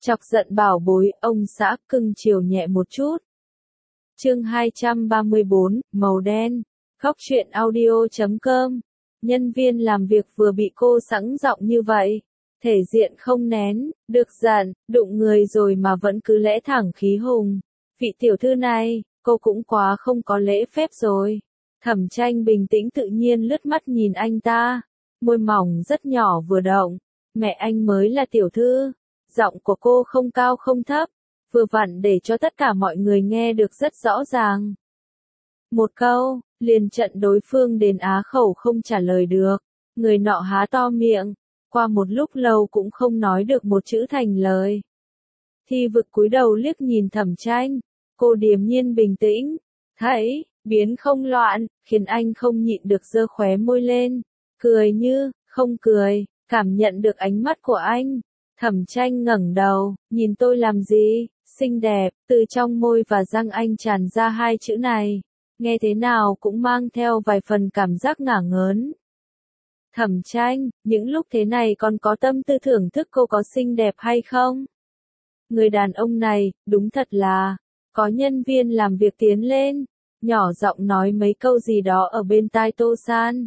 Chọc giận bảo bối, ông xã cưng chiều nhẹ một chút. Chương 234, màu đen. Khóc chuyện audio.com. Nhân viên làm việc vừa bị cô sẵn giọng như vậy. Thể diện không nén, được giận, đụng người rồi mà vẫn cứ lẽ thẳng khí hùng. Vị tiểu thư này, cô cũng quá không có lễ phép rồi. Thẩm Tranh bình tĩnh tự nhiên lướt mắt nhìn anh ta. Môi mỏng rất nhỏ vừa động. Mẹ anh mới là tiểu thư. Giọng của cô không cao không thấp, vừa vặn để cho tất cả mọi người nghe được rất rõ ràng. Một câu, liền trận đối phương đến á khẩu không trả lời được. Người nọ há to miệng, qua một lúc lâu cũng không nói được một chữ thành lời. Thi Vực cúi đầu liếc nhìn Thẩm Tranh, cô điềm nhiên bình tĩnh, thấy, biến không loạn, khiến anh không nhịn được giơ khóe môi lên, cười như, không cười, cảm nhận được ánh mắt của anh. Thẩm Tranh ngẩng đầu, nhìn tôi làm gì, xinh đẹp, từ trong môi và răng anh tràn ra hai chữ này, nghe thế nào cũng mang theo vài phần cảm giác ngả ngớn. Thẩm Tranh, những lúc thế này còn có tâm tư thưởng thức cô có xinh đẹp hay không? Người đàn ông này, đúng thật là, có nhân viên làm việc tiến lên, nhỏ giọng nói mấy câu gì đó ở bên tai Tô San.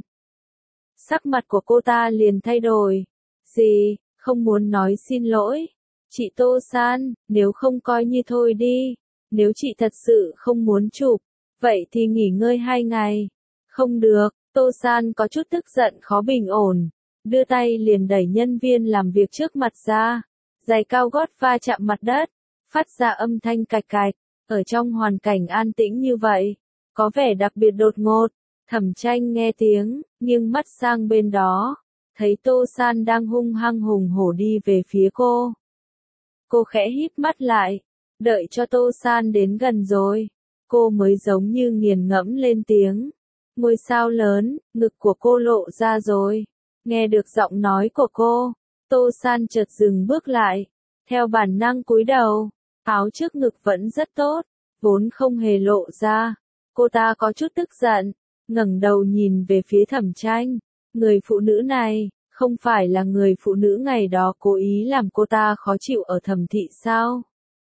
Sắc mặt của cô ta liền thay đổi. Gì? Không muốn nói xin lỗi. Chị Tô San, nếu không coi như thôi đi. Nếu chị thật sự không muốn chụp, vậy thì nghỉ ngơi 2 ngày. Không được, Tô San có chút tức giận khó bình ổn. Đưa tay liền đẩy nhân viên làm việc trước mặt ra. Giày cao gót va chạm mặt đất, phát ra âm thanh cạch cạch. Ở trong hoàn cảnh an tĩnh như vậy, có vẻ đặc biệt đột ngột. Thẩm Tranh nghe tiếng, nghiêng mắt sang bên đó. Thấy Tô San đang hung hăng hùng hổ đi về phía cô. Cô khẽ híp mắt lại, đợi cho Tô San đến gần rồi, cô mới giống như nghiền ngẫm lên tiếng. Ngôi sao lớn, ngực của cô lộ ra rồi. Nghe được giọng nói của cô, Tô San chợt dừng bước lại, theo bản năng cúi đầu, áo trước ngực vẫn rất tốt, vốn không hề lộ ra. Cô ta có chút tức giận, ngẩng đầu nhìn về phía Thẩm Tranh. Người phụ nữ này, không phải là người phụ nữ ngày đó cố ý làm cô ta khó chịu ở Thẩm thị sao?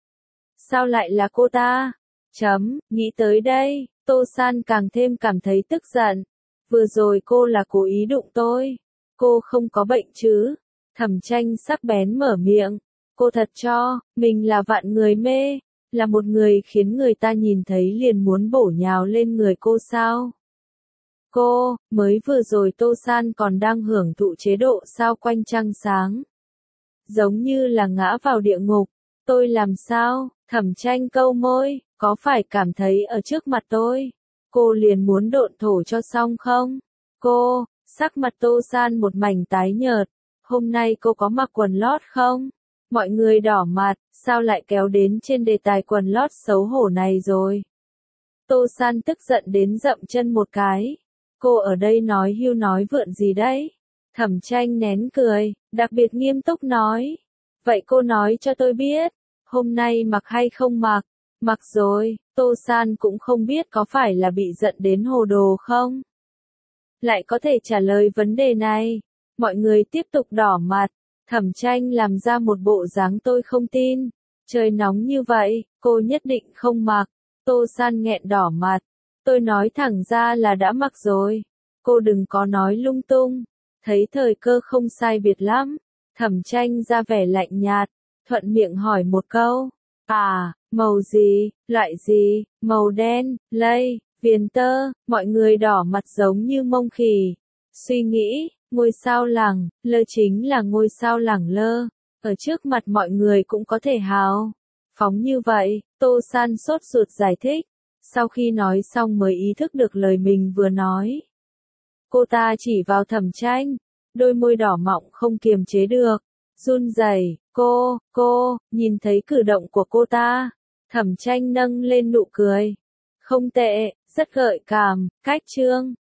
Sao lại là cô ta? Nghĩ tới đây, Tô San càng thêm cảm thấy tức giận. Vừa rồi cô là cố ý đụng tôi. Cô không có bệnh chứ? Thẩm Tranh sắc bén mở miệng. Cô thật cho, mình là vạn người mê, là một người khiến người ta nhìn thấy liền muốn bổ nhào lên người cô sao? Cô, mới vừa rồi Tô San còn đang hưởng thụ chế độ sao quanh trăng sáng. Giống như là ngã vào địa ngục. Tôi làm sao? Thẩm Tranh câu môi, có phải cảm thấy ở trước mặt tôi, cô liền muốn độn thổ cho xong không? Cô, sắc mặt Tô San một mảnh tái nhợt. Hôm nay cô có mặc quần lót không? Mọi người đỏ mặt, sao lại kéo đến trên đề tài quần lót xấu hổ này rồi? Tô San tức giận đến dậm chân một cái. Cô ở đây nói hưu nói vượn gì đấy? Thẩm Tranh nén cười, đặc biệt nghiêm túc nói. Vậy cô nói cho tôi biết, hôm nay mặc hay không mặc? Mặc rồi. Tô San cũng không biết có phải là bị giận đến hồ đồ không? Lại có thể trả lời vấn đề này. Mọi người tiếp tục đỏ mặt. Thẩm Tranh làm ra một bộ dáng tôi không tin. Trời nóng như vậy, cô nhất định không mặc. Tô San nghẹn đỏ mặt. Tôi nói thẳng ra là đã mặc rồi. Cô đừng có nói lung tung. Thấy thời cơ không sai biệt lắm. Thẩm Tranh ra vẻ lạnh nhạt. Thuận miệng hỏi một câu. À, màu gì, loại gì, màu đen, lây, viền tơ. Mọi người đỏ mặt giống như mông khỉ. Suy nghĩ, ngôi sao lẳng, lơ chính là ngôi sao lẳng lơ. Ở trước mặt mọi người cũng có thể hào phóng như vậy. Tô San sốt ruột giải thích. Sau khi nói xong mới ý thức được lời mình vừa nói. Cô ta chỉ vào Thẩm Tranh, đôi môi đỏ mọng không kiềm chế được, run rẩy. Cô, nhìn thấy cử động của cô ta. Thẩm Tranh nâng lên nụ cười. Không tệ, rất gợi cảm, cách trương,